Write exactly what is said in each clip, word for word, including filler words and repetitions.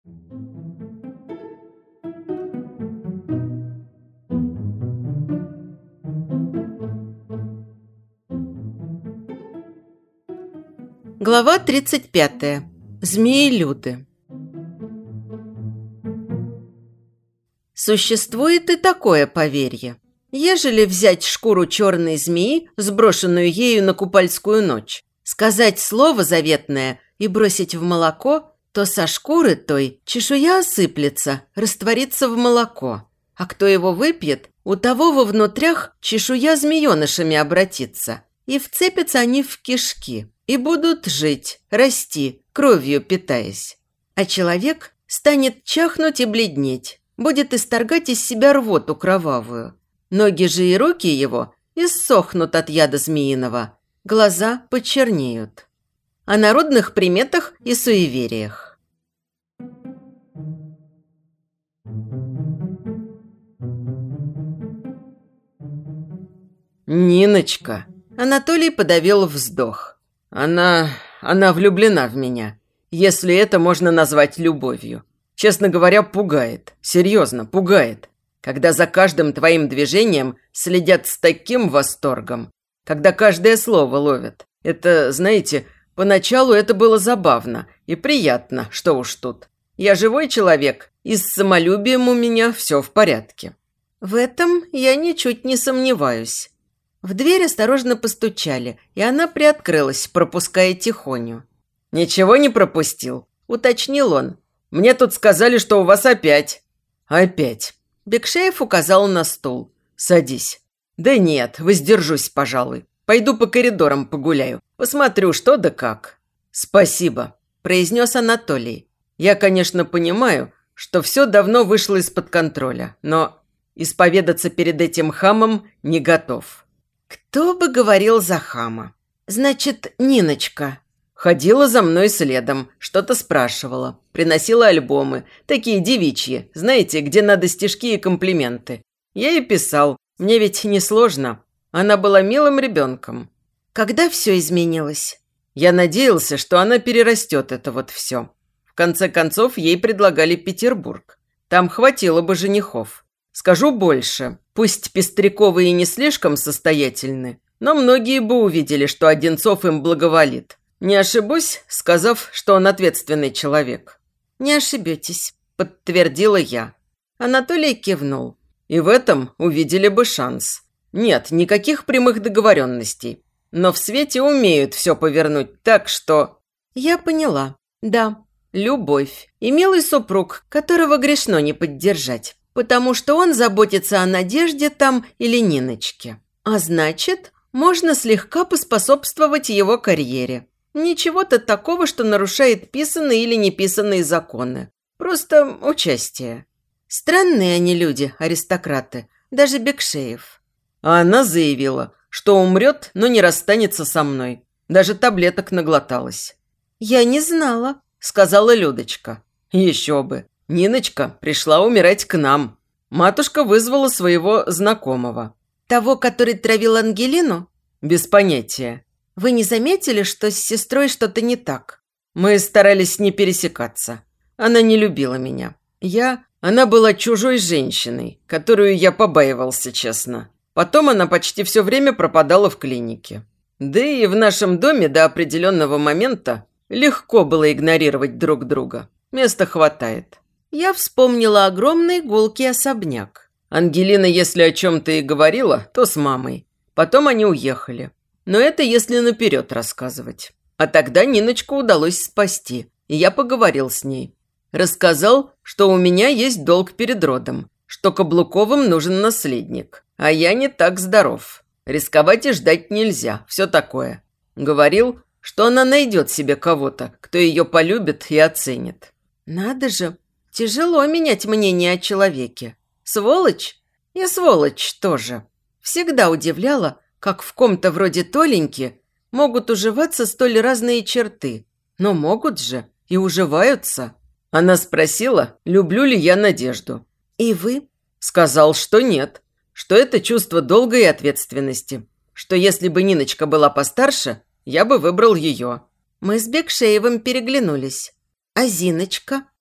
Глава тридцать пятая. Змеи-люды. Существует и такое поверье. Ежели взять шкуру черной змеи, сброшенную ею на купальскую ночь, сказать слово заветное и бросить в молоко, то со шкуры той чешуя осыплется, растворится в молоко. А кто его выпьет, у того во внутрях чешуя змеенышами обратится, и вцепятся они в кишки, и будут жить, расти, кровью питаясь. А человек станет чахнуть и бледнеть, будет исторгать из себя рвоту кровавую. Ноги же и руки его иссохнут от яда змеиного, глаза почернеют. О народных приметах и суевериях. «Ниночка!» Анатолий подавил вздох. Она... она влюблена в меня, если это можно назвать любовью. Честно говоря, пугает. Серьезно, пугает. Когда за каждым твоим движением следят с таким восторгом. Когда каждое слово ловят. Это, знаете, поначалу это было забавно и приятно, что уж тут. Я живой человек, и с самолюбием у меня все в порядке. В этом я ничуть не сомневаюсь. В дверь осторожно постучали, и она приоткрылась, пропуская Тихоню. «Ничего не пропустил?» – уточнил он. «Мне тут сказали, что у вас опять». «Опять?» Бекшеев указал на стул. «Садись». «Да нет, воздержусь, пожалуй. Пойду по коридорам погуляю. Посмотрю, что да как». «Спасибо», – произнес Анатолий. «Я, конечно, понимаю, что все давно вышло из-под контроля, но исповедаться перед этим хамом не готов». «Кто бы говорил за хама? Значит, Ниночка». Ходила за мной следом, что-то спрашивала, приносила альбомы, такие девичьи, знаете, где надо стишки и комплименты. Я ей писал, мне ведь несложно. Она была милым ребенком. Когда все изменилось? Я надеялся, что она перерастет это вот все. В конце концов, ей предлагали Петербург. Там хватило бы женихов. Скажу больше, пусть Пестряковы и не слишком состоятельны, но многие бы увидели, что Одинцов им благоволит. Не ошибусь, сказав, что он ответственный человек. «Не ошибетесь», – подтвердила я. Анатолий кивнул. И в этом увидели бы шанс. Нет, никаких прямых договоренностей. Но в свете умеют все повернуть так, что... Я поняла. Да, любовь. И милый супруг, которого грешно не поддержать. Потому что он заботится о Надежде там или Ниночке. А значит, можно слегка поспособствовать его карьере. Ничего-то такого, что нарушает писанные или неписанные законы. Просто участие. Странные они люди, аристократы. Даже Бекшеев. А она заявила, что умрет, но не расстанется со мной. Даже таблеток наглоталась. «Я не знала», – сказала Людочка. «Еще бы. Ниночка пришла умирать к нам. Матушка вызвала своего знакомого». «Того, который травил Ангелину?» «Без понятия». «Вы не заметили, что с сестрой что-то не так?» «Мы старались не пересекаться. Она не любила меня. Я... Она была чужой женщиной, которую я побаивался, честно. Потом она почти все время пропадала в клинике. Да и в нашем доме до определенного момента легко было игнорировать друг друга. Места хватает». Я вспомнила огромный гулкий особняк. Ангелина, если о чем-то и говорила, то с мамой. Потом они уехали. Но это если наперед рассказывать. А тогда Ниночку удалось спасти, и я поговорил с ней. Рассказал, что у меня есть долг перед родом, что Каблуковым нужен наследник, а я не так здоров. Рисковать и ждать нельзя, все такое. Говорил, что она найдет себе кого-то, кто ее полюбит и оценит. Надо же, тяжело менять мнение о человеке. Сволочь? И сволочь тоже. Всегда удивляла, как в ком-то вроде Толеньки могут уживаться столь разные черты. Но могут же и уживаются. Она спросила, люблю ли я Надежду. И вы? Сказал, что нет, что это чувство долга и ответственности, что если бы Ниночка была постарше, я бы выбрал ее. Мы с Бекшеевым переглянулись. А Зиночка?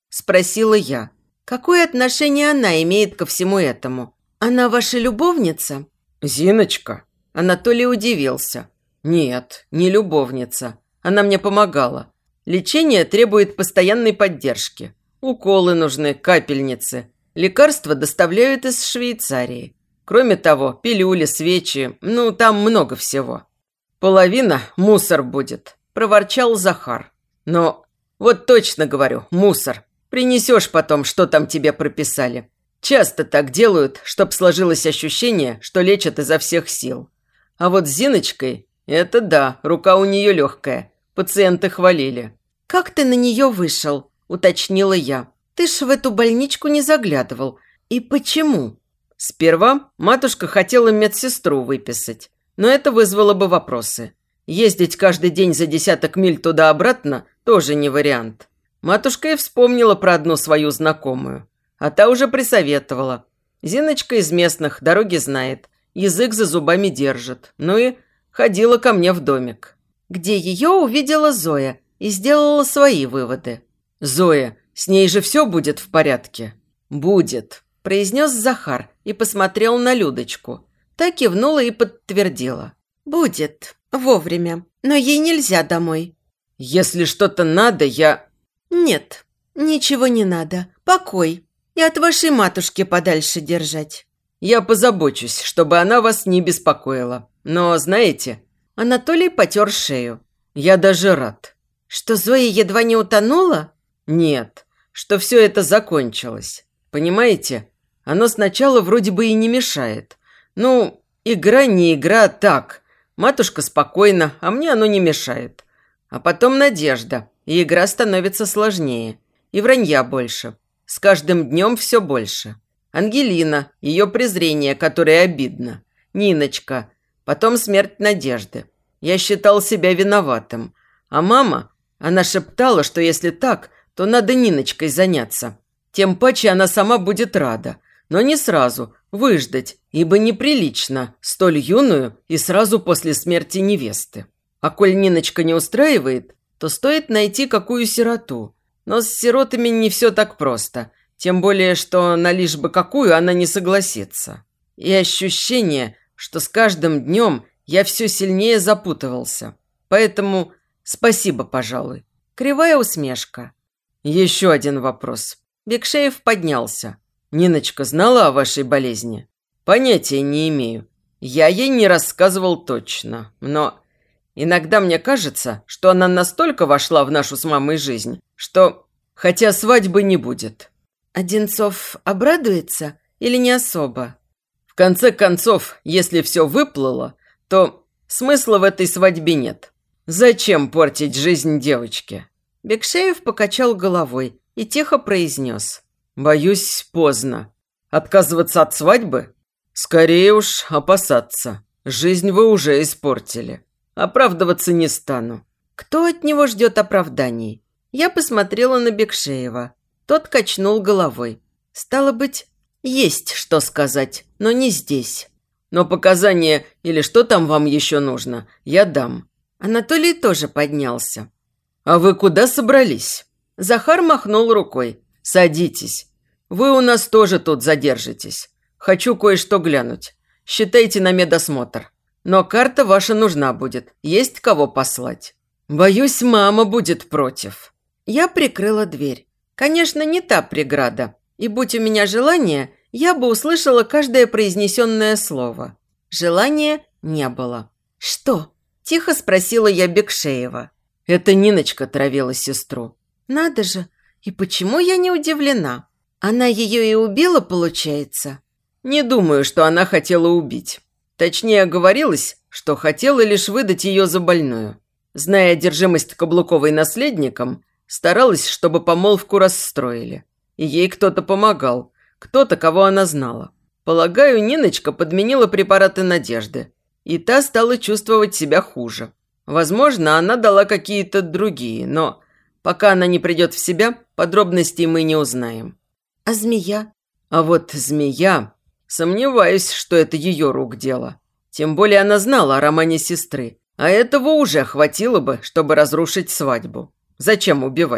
– спросила я. «Какое отношение она имеет ко всему этому? Она ваша любовница?» «Зиночка?» Анатолий удивился. «Нет, не любовница. Она мне помогала. Лечение требует постоянной поддержки. Уколы нужны, капельницы. Лекарства доставляют из Швейцарии. Кроме того, пилюли, свечи, ну, там много всего. Половина – мусор будет», – проворчал Захар. «Но вот точно говорю, мусор. Принесешь потом, что там тебе прописали. Часто так делают, чтоб сложилось ощущение, что лечат изо всех сил. А вот с Зиночкой – это да, рука у нее легкая. Пациенты хвалили». «Как ты на нее вышел?» – уточнила я. «Ты ж в эту больничку не заглядывал. И почему?» Сперва матушка хотела медсестру выписать, но это вызвало бы вопросы. Ездить каждый день за десяток миль туда-обратно тоже не вариант. Матушка и вспомнила про одну свою знакомую. А та уже присоветовала. Зиночка из местных, дороги знает, язык за зубами держит. Ну и ходила ко мне в домик. Где ее увидела Зоя и сделала свои выводы. «Зоя, с ней же все будет в порядке?» «Будет», – произнес Захар и посмотрел на Людочку. Та кивнула и подтвердила. «Будет. Вовремя. Но ей нельзя домой». «Если что-то надо, я...» «Нет, ничего не надо. Покой. И от вашей матушки подальше держать». «Я позабочусь, чтобы она вас не беспокоила. Но, знаете...» Анатолий потер шею. «Я даже рад». «Что Зоя едва не утонула?» «Нет, что все это закончилось. Понимаете, оно сначала вроде бы и не мешает. Ну, игра не игра, так. Матушка спокойна, а мне оно не мешает. А потом надежда, и игра становится сложнее. И вранья больше. С каждым днем все больше. Ангелина, ее презрение, которое обидно. Ниночка, потом смерть Надежды. Я считал себя виноватым. А мама, она шептала, что если так, то надо Ниночкой заняться. Тем паче она сама будет рада. Но не сразу, выждать, ибо неприлично столь юную и сразу после смерти невесты. А коль Ниночка не устраивает, то стоит найти какую сироту. Но с сиротами не все так просто. Тем более, что на лишь бы какую она не согласится. И ощущение, что с каждым днем я все сильнее запутывался. Поэтому спасибо, пожалуй. Кривая усмешка. Еще один вопрос. Бекшеев поднялся. Ниночка знала о вашей болезни? Понятия не имею. Я ей не рассказывал точно. Но иногда мне кажется, что она настолько вошла в нашу с мамой жизнь, что хотя свадьбы не будет. Одинцов обрадуется или не особо? В конце концов, если все выплыло, то смысла в этой свадьбе нет. Зачем портить жизнь девочке? Бекшеев покачал головой и тихо произнес. Боюсь, поздно. Отказываться от свадьбы? Скорее уж опасаться. Жизнь вы уже испортили. Оправдываться не стану. Кто от него ждет оправданий? Я посмотрела на Бекшеева. Тот качнул головой. Стало быть, есть что сказать, но не здесь. Но показания или что там вам еще нужно, я дам. Анатолий тоже поднялся. А вы куда собрались? Захар махнул рукой. Садитесь. Вы у нас тоже тут задержитесь. Хочу кое-что глянуть. Считайте на медосмотр. Но карта ваша нужна будет. Есть кого послать. Боюсь, мама будет против. Я прикрыла дверь. Конечно, не та преграда. И будь у меня желание, я бы услышала каждое произнесенное слово. Желания не было. «Что?» – тихо спросила я Бекшеева. Это Ниночка травила сестру. Надо же. И почему я не удивлена? Она ее и убила, получается? Не думаю, что она хотела убить. Точнее, оговорилась, что хотела лишь выдать ее за больную. Зная одержимость Каблуковой наследником, старалась, чтобы помолвку расстроили. И ей кто-то помогал, кто-то, кого она знала. Полагаю, Ниночка подменила препараты Надежды, и та стала чувствовать себя хуже. Возможно, она дала какие-то другие, но пока она не придет в себя, подробностей мы не узнаем. А змея? А вот змея... Сомневаюсь, что это ее рук дело. Тем более она знала о романе сестры, а этого уже хватило бы, чтобы разрушить свадьбу. Зачем убивать?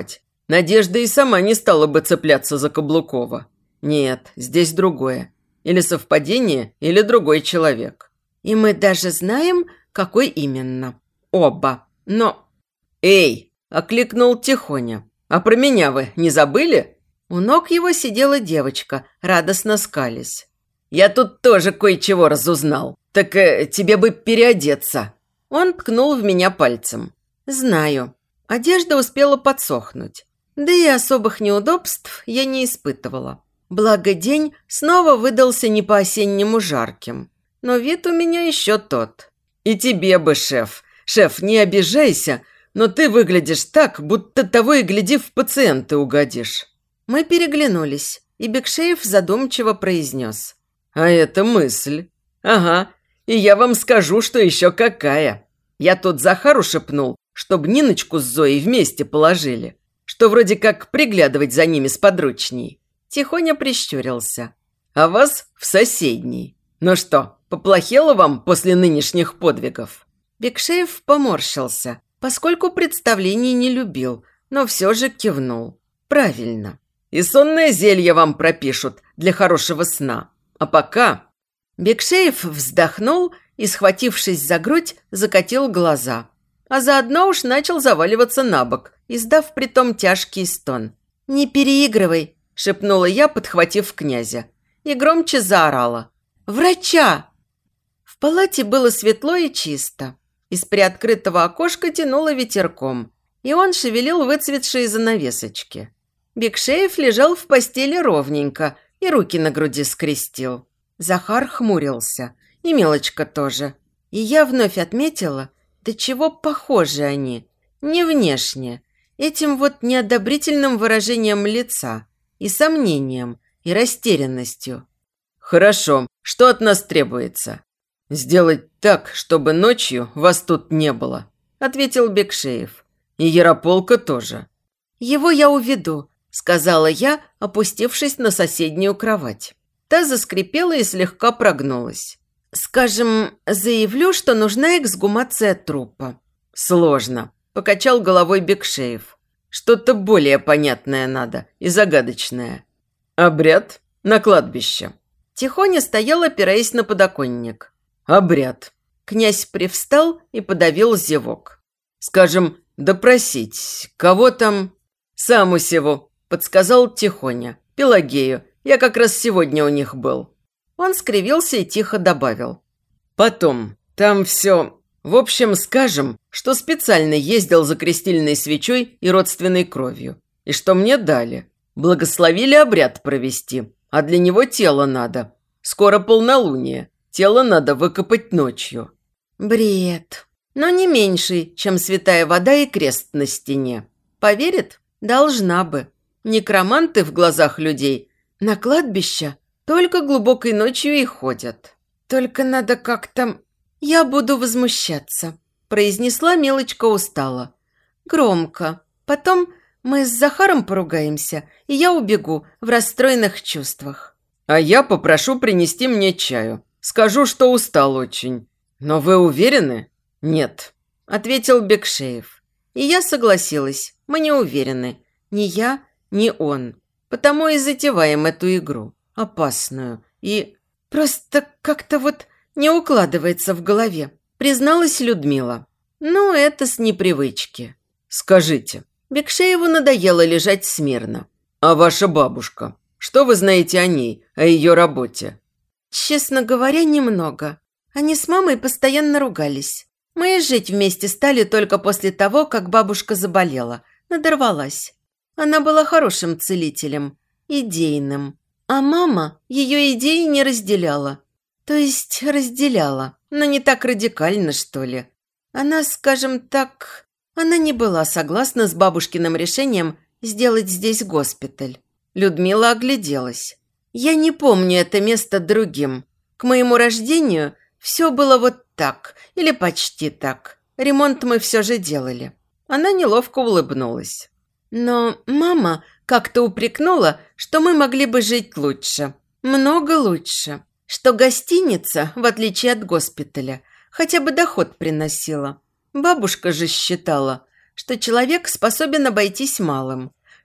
Надежда и сама не стала бы цепляться за Каблукова. Нет, здесь другое. Или совпадение, или другой человек. И мы даже знаем, какой именно. Оба. Но... «Эй!» – окликнул Тихоня. «А про меня вы не забыли?» У ног его сидела девочка, радостно скались. «Я тут тоже кое-чего разузнал. Так э, тебе бы переодеться». Он ткнул в меня пальцем. «Знаю. Одежда успела подсохнуть. Да и особых неудобств я не испытывала. Благо день снова выдался не по-осеннему жарким. Но вид у меня еще тот». «И тебе бы, шеф. Шеф, не обижайся, но ты выглядишь так, будто того и гляди в пациенты угодишь». Мы переглянулись, и Бекшеев задумчиво произнес. «А это мысль. Ага, и я вам скажу, что еще какая. Я тут Захару шепнул, чтоб Ниночку с Зоей вместе положили, что вроде как приглядывать за ними сподручней». Тихоня прищурился. «А вас в соседний. Ну что, поплохело вам после нынешних подвигов?» Бекшеев поморщился, поскольку представлений не любил, но все же кивнул. «Правильно. И сонное зелье вам пропишут для хорошего сна. А пока...» Бекшеев вздохнул и, схватившись за грудь, закатил глаза. А заодно уж начал заваливаться на бок, издав притом тяжкий стон. «Не переигрывай!» – шепнула я, подхватив князя. И громче заорала. «Врача!» В палате было светло и чисто. Из приоткрытого окошка тянуло ветерком, и он шевелил выцветшие занавесочки. Бекшеев лежал в постели ровненько и руки на груди скрестил. Захар хмурился, и Милочка тоже. И я вновь отметила, до чего похожи они. Не внешне, этим вот неодобрительным выражением лица, и сомнением, и растерянностью. «Хорошо, что от нас требуется?» «Сделать так, чтобы ночью вас тут не было», – ответил Бекшеев. «И Ярополка тоже». «Его я уведу», – сказала я, опустившись на соседнюю кровать. Та заскрипела и слегка прогнулась. «Скажем, заявлю, что нужна эксгумация трупа». «Сложно», – покачал головой Бекшеев. «Что-то более понятное надо и загадочное. Обряд на кладбище». Тихоня стоял, опираясь на подоконник. «Обряд». Князь привстал и подавил зевок. «Скажем, допросить. Кого там?» «Самусеву», – подсказал Тихоня. «Пелагею. Я как раз сегодня у них был». Он скривился и тихо добавил. «Потом. Там все. В общем, скажем, что специально ездил за крестильной свечой и родственной кровью. И что мне дали. Благословили обряд провести. А для него тело надо. Скоро полнолуние. Тело надо выкопать ночью». Бред. Но не меньший, чем святая вода и крест на стене. Поверит? Должна бы. Некроманты в глазах людей на кладбище только глубокой ночью и ходят. Только надо как-то... Я буду возмущаться, произнесла Милочка устало. Громко. Потом мы с Захаром поругаемся, и я убегу в расстроенных чувствах. «А я попрошу принести мне чаю. Скажу, что устал очень. Но вы уверены?» «Нет», – ответил Бекшеев. И я согласилась. Мы не уверены. Ни я, ни он. Потому и затеваем эту игру. Опасную. И просто как-то вот не укладывается в голове. Призналась Людмила. Ну, это с непривычки. «Скажите». Бекшееву надоело лежать смирно. «А ваша бабушка? Что вы знаете о ней, о ее работе?» Честно говоря, немного. Они с мамой постоянно ругались. Мы и жить вместе стали только после того, как бабушка заболела. Надорвалась. Она была хорошим целителем. Идейным. А мама ее идеи не разделяла. То есть разделяла, но не так радикально, что ли. Она, скажем так, она не была согласна с бабушкиным решением сделать здесь госпиталь. Людмила огляделась. Я не помню это место другим. К моему рождению все было вот так, или почти так. Ремонт мы все же делали. Она неловко улыбнулась. Но мама как-то упрекнула, что мы могли бы жить лучше. Много лучше. Что гостиница, в отличие от госпиталя, хотя бы доход приносила. Бабушка же считала, что человек способен обойтись малым,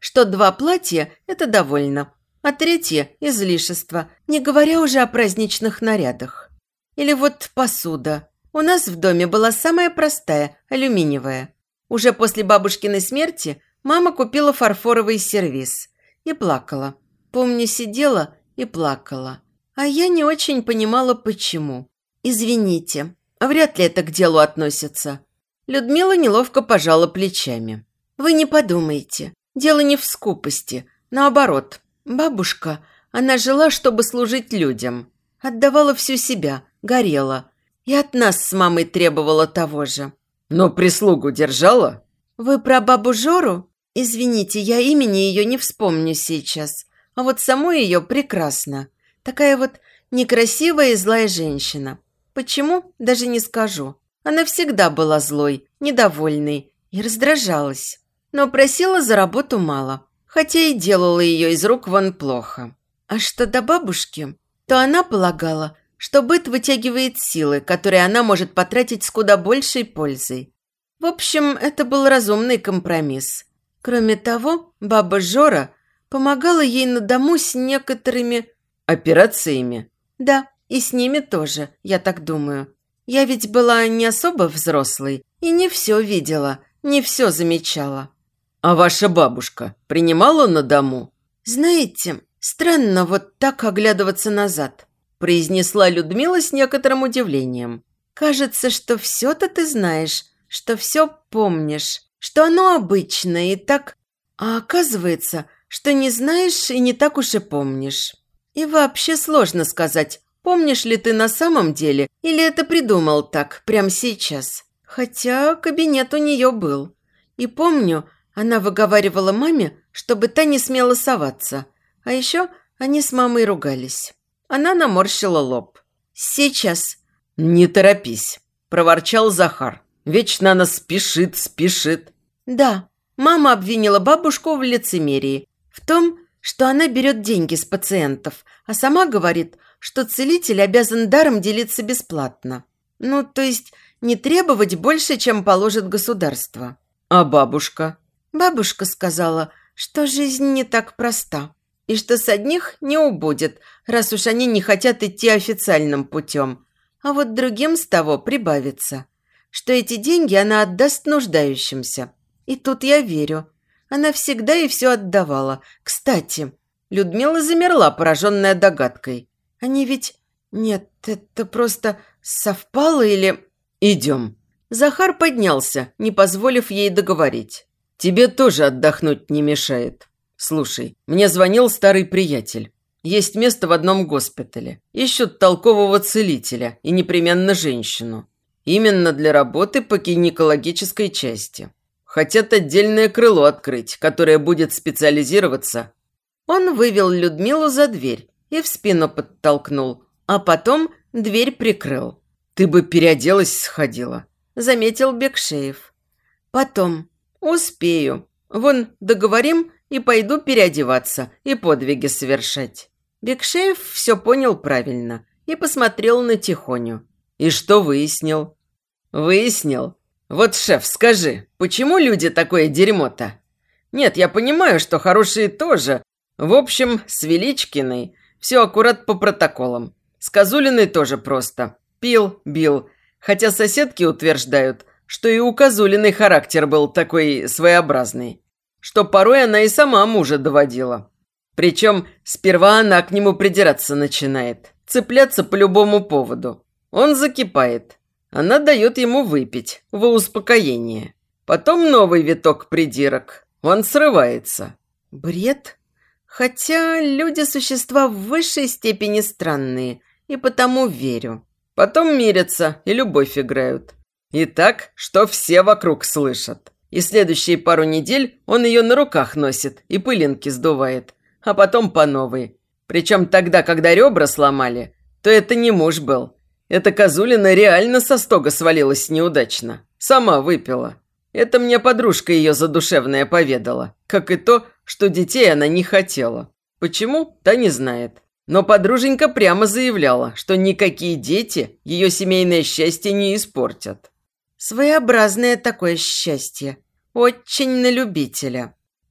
что два платья – это довольно, а третье – излишество, не говоря уже о праздничных нарядах. Или вот посуда. У нас в доме была самая простая, алюминиевая. Уже после бабушкиной смерти мама купила фарфоровый сервиз и плакала. Помню, сидела и плакала. А я не очень понимала, почему. «Извините, вряд ли это к делу относится». Людмила неловко пожала плечами. «Вы не подумайте. Дело не в скупости. Наоборот, бабушка, она жила, чтобы служить людям. Отдавала всю себя, горела. И от нас с мамой требовала того же». «Но прислугу держала?» «Вы про бабу Жору? Извините, я имени ее не вспомню сейчас. А вот саму ее прекрасно. Такая вот некрасивая и злая женщина. Почему? Даже не скажу. Она всегда была злой, недовольной и раздражалась. Но просила за работу мало, хотя и делала ее из рук вон плохо. А что до бабушки, то она полагала, что быт вытягивает силы, которые она может потратить с куда большей пользой. В общем, это был разумный компромисс. Кроме того, баба Жора помогала ей на дому с некоторыми... Операциями? Да, и с ними тоже, я так думаю. Я ведь была не особо взрослой и не все видела, не все замечала. А ваша бабушка принимала на дому? Знаете, странно вот так оглядываться назад, произнесла Людмила с некоторым удивлением. Кажется, что все-то ты знаешь, что все помнишь, что оно обычное и так... А оказывается, что не знаешь и не так уж и помнишь. И вообще сложно сказать, помнишь ли ты на самом деле или это придумал так, прямо сейчас. Хотя кабинет у нее был. И помню, она выговаривала маме, чтобы та не смела соваться. А еще они с мамой ругались. Она наморщила лоб. «Сейчас». «Не торопись», – проворчал Захар. «Вечно она спешит, спешит». Да, мама обвинила бабушку в лицемерии. В том, что она берет деньги с пациентов, а сама говорит, что целитель обязан даром делиться бесплатно. Ну, то есть не требовать больше, чем положит государство. А бабушка? Бабушка сказала, что жизнь не так проста, и что с одних не убудет, раз уж они не хотят идти официальным путем, а вот другим с того прибавится, что эти деньги она отдаст нуждающимся. И тут я верю. Она всегда и все отдавала. Кстати, Людмила замерла, пораженная догадкой. Они ведь... Нет, это просто совпало или... «Идем». Захар поднялся, не позволив ей договорить. «Тебе тоже отдохнуть не мешает. Слушай, мне звонил старый приятель. Есть место в одном госпитале. Ищут толкового целителя и непременно женщину. Именно для работы по гинекологической части. Хотят отдельное крыло открыть, которое будет специализироваться». Он вывел Людмилу за дверь и в спину подтолкнул, а потом дверь прикрыл. «Ты бы переоделась, сходила», – заметил Бекшеев. «Потом. Успею. Вон, договорим и пойду переодеваться и подвиги совершать». Бекшеев все понял правильно и посмотрел на Тихоню. «И что выяснил?» «Выяснил? Вот, шеф, скажи, почему люди такое дерьмо-то? Нет, я понимаю, что хорошие тоже. В общем, с Величкиной все аккурат по протоколам. С Козулиной тоже просто. Пил, бил. Хотя соседки утверждают, что и у Козулиной характер был такой своеобразный, что порой она и сама мужа доводила. Причем сперва она к нему придираться начинает, цепляться по любому поводу. Он закипает. Она дает ему выпить во успокоение. Потом новый виток придирок. Он срывается. Бред? Хотя люди – существа в высшей степени странные, и потому верю. Потом мирятся и любовь играют. И так, что все вокруг слышат. И следующие пару недель он ее на руках носит и пылинки сдувает. А потом по новой. Причем тогда, когда ребра сломали, то это не муж был. Эта Козулина реально со стога свалилась неудачно. Сама выпила. Это мне подружка ее задушевная поведала. Как и то, что детей она не хотела. Почему, та не знает. Но подруженька прямо заявляла, что никакие дети ее семейное счастье не испортят. Своеобразное такое счастье. Очень на любителя.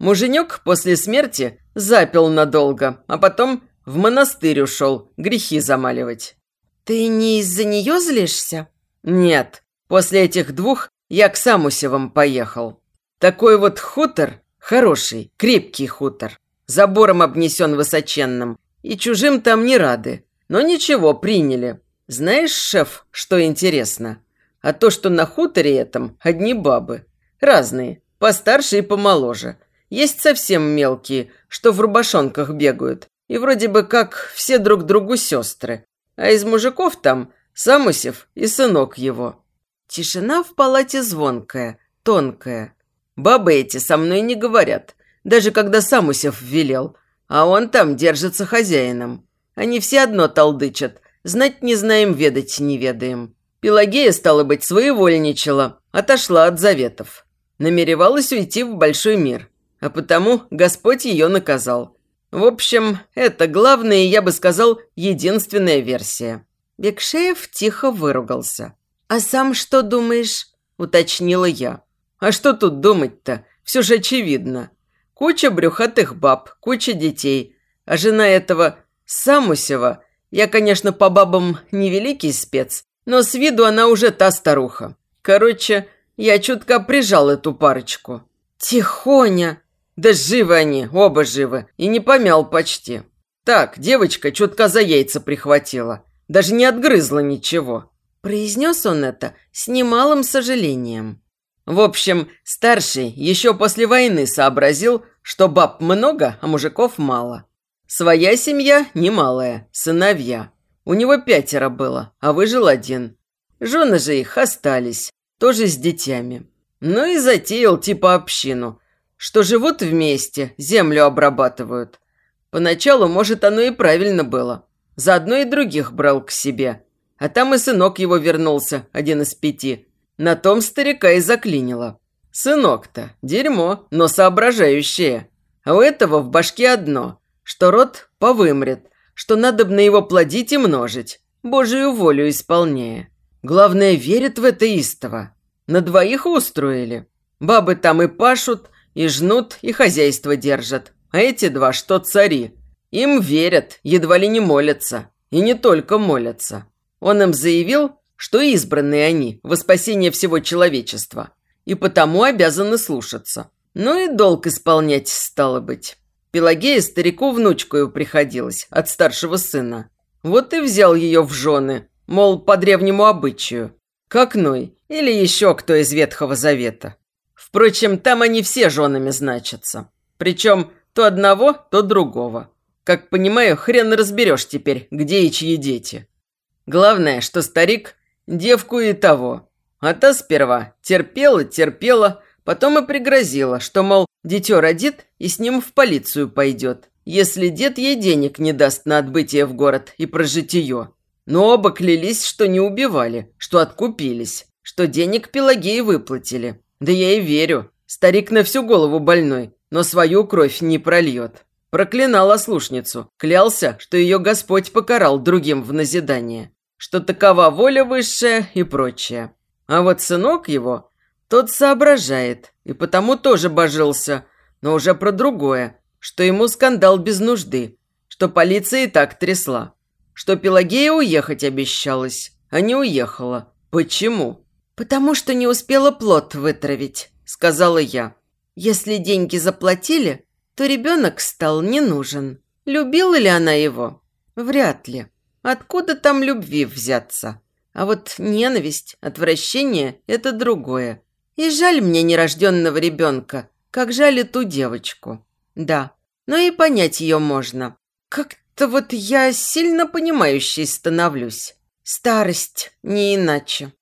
Муженек после смерти запил надолго, а потом в монастырь ушел грехи замаливать. Ты не из-за нее злишься? Нет, после этих двух я к Самусевым поехал. Такой вот хутор, хороший, крепкий хутор, забором обнесен высоченным, и чужим там не рады. Но ничего, приняли. Знаешь, шеф, что интересно? А то, что на хуторе этом одни бабы. Разные, постарше и помоложе. Есть совсем мелкие, что в рубашонках бегают. И вроде бы как все друг другу сестры. А из мужиков там Самусев и сынок его. Тишина в палате звонкая, тонкая. Бабы эти со мной не говорят, даже когда Самусев велел, а он там держится хозяином. Они все одно толдычат, знать не знаем, ведать не ведаем. Пелагея, стало быть, своевольничала, отошла от заветов. Намеревалась уйти в большой мир, а потому Господь ее наказал. В общем, это главная и, я бы сказал, единственная версия. Бекшеев тихо выругался. «А сам что думаешь?» – уточнила я. «А что тут думать-то? Все же очевидно. Куча брюхатых баб, куча детей. А жена этого Самусева, я, конечно, по бабам не великий спец, но с виду она уже та старуха. Короче, я чутка прижал эту парочку». «Тихоня!» «Да живы они, оба живы, и не помял почти. Так, девочка чутка за яйца прихватила, даже не отгрызла ничего». Произнес он это с немалым сожалением. В общем, старший еще после войны сообразил, что баб много, а мужиков мало. Своя семья немалая, сыновья. У него пятеро было, а выжил один. Жены же их остались, тоже с детьми. Ну и затеял типа общину, что живут вместе, землю обрабатывают. Поначалу, может, оно и правильно было. Заодно и других брал к себе. А там и сынок его вернулся, один из пяти. На том старика и заклинило. Сынок-то дерьмо, но соображающее. А у этого в башке одно, что род повымрет, что надобно его плодить и множить, Божию волю исполняя. Главное, верит в это истово. На двоих устроили. Бабы там и пашут, и жнут, и хозяйство держат. А эти два, что цари, им верят, едва ли не молятся. И не только молятся. Он им заявил, что избранные они во спасение всего человечества, и потому обязаны слушаться. Ну и долг исполнять стало быть. Пелагея старику внучкою приходилась от старшего сына. Вот и взял ее в жены, мол, по древнему обычаю. Как Ной или еще кто из Ветхого Завета. Впрочем, там они все женами значатся. Причем то одного, то другого. Как понимаю, хрен разберешь теперь, где и чьи дети. Главное, что старик девку и того. А та сперва терпела, терпела, потом и пригрозила, что, мол, дитё родит и с ним в полицию пойдет, если дед ей денег не даст на отбытие в город и про житиё. Но оба клялись, что не убивали, что откупились, что денег Пелагеи выплатили. Да я и верю. Старик на всю голову больной, но свою кровь не прольет. Проклинал ослушницу, клялся, что ее Господь покарал другим в назидание, что такова воля высшая и прочее. А вот сынок его, тот соображает, и потому тоже божился, но уже про другое, что ему скандал без нужды, что полиция и так трясла, что Пелагея уехать обещалась, а не уехала. Почему? «Потому что не успела плод вытравить», – сказала я. «Если деньги заплатили, то ребенок стал не нужен. Любила ли она его? Вряд ли. Откуда там любви взяться? А вот ненависть, отвращение – это другое. И жаль мне нерожденного ребенка, как жаль и ту девочку. Да, но и понять ее можно. Как-то вот я сильно понимающей становлюсь. Старость, не иначе».